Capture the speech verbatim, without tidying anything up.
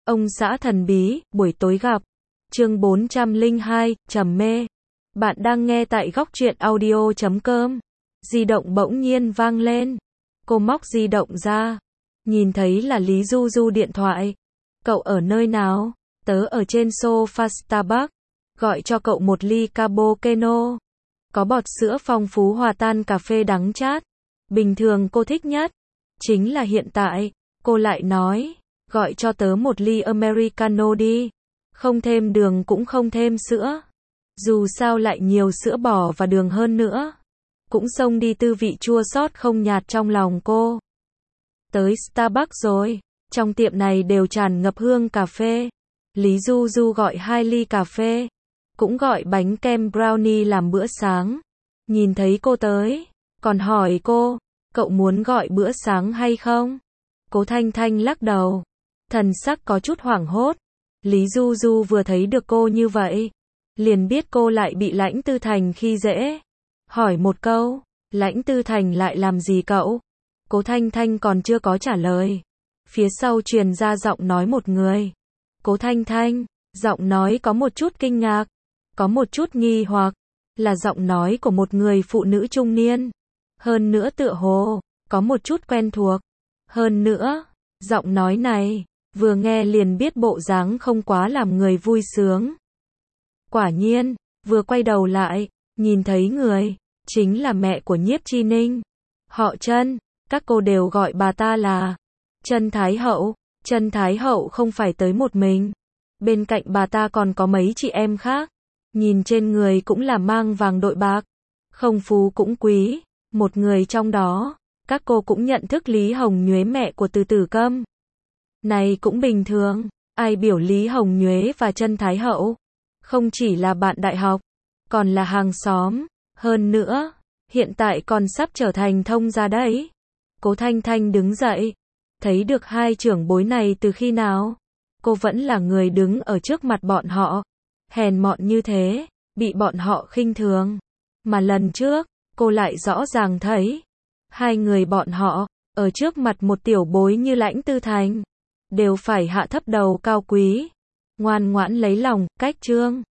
Ông xã thần bí, buổi tối gặp. Chương bốn trăm lẻ hai, trầm mê. Bạn đang nghe tại góc truyện audio chấm com. Di động bỗng nhiên vang lên. Cô móc di động ra. Nhìn thấy là Lý Du Du điện thoại. Cậu ở nơi nào? Tớ ở trên sofa Starbucks. Gọi cho cậu một ly cappuccino. Có bọt sữa phong phú hòa tan cà phê đắng chát. Bình thường cô thích nhất. Chính là hiện tại. Cô lại nói. Gọi cho tớ một ly Americano đi. Không thêm đường cũng không thêm sữa. Dù sao lại nhiều sữa bò và đường hơn nữa. Cũng xông đi tư vị chua xót không nhạt trong lòng cô. Tới Starbucks rồi. Trong tiệm này đều tràn ngập hương cà phê. Lý Du Du gọi hai ly cà phê. Cũng gọi bánh kem brownie làm bữa sáng. Nhìn thấy cô tới. Còn hỏi cô. Cậu muốn gọi bữa sáng hay không? Cố Thanh Thanh lắc đầu. Thần sắc có chút hoảng hốt. Lý Du Du vừa thấy được cô như vậy. Liền biết cô lại bị Lãnh Tư Thành khi dễ. Hỏi một câu. Lãnh Tư Thành lại làm gì cậu? Cố Thanh Thanh còn chưa có trả lời. Phía sau truyền ra giọng nói một người. Cố Thanh Thanh. Giọng nói có một chút kinh ngạc. Có một chút nghi hoặc. Là giọng nói của một người phụ nữ trung niên. Hơn nữa tựa hồ. Có một chút quen thuộc. Hơn nữa. Giọng nói này. Vừa nghe liền biết bộ dáng không quá làm người vui sướng. Quả nhiên. Vừa quay đầu lại. Nhìn thấy người. Chính là mẹ của Nhiếp Chi Ninh. Họ Trân. Các cô đều gọi bà ta là Trân Thái Hậu. Trân Thái Hậu không phải tới một mình. Bên cạnh bà ta còn có mấy chị em khác. Nhìn trên người cũng là mang vàng đội bạc. Không phú cũng quý. Một người trong đó. Các cô cũng nhận thức Lý Hồng Nhuế mẹ của Từ Tử Câm. Này cũng bình thường. Ai biểu Lý Hồng Nhuế và Trân Thái Hậu. Không chỉ là bạn đại học. Còn là hàng xóm. Hơn nữa. Hiện tại còn sắp trở thành thông gia đấy. Cố Thanh Thanh đứng dậy. Thấy được hai trưởng bối này từ khi nào? Cô vẫn là người đứng ở trước mặt bọn họ. Hèn mọn như thế. Bị bọn họ khinh thường. Mà lần trước. Cô lại rõ ràng thấy. Hai người bọn họ. Ở trước mặt một tiểu bối như Lãnh Tư Thành. Đều phải hạ thấp đầu cao quý. Ngoan ngoãn lấy lòng. Cách trương.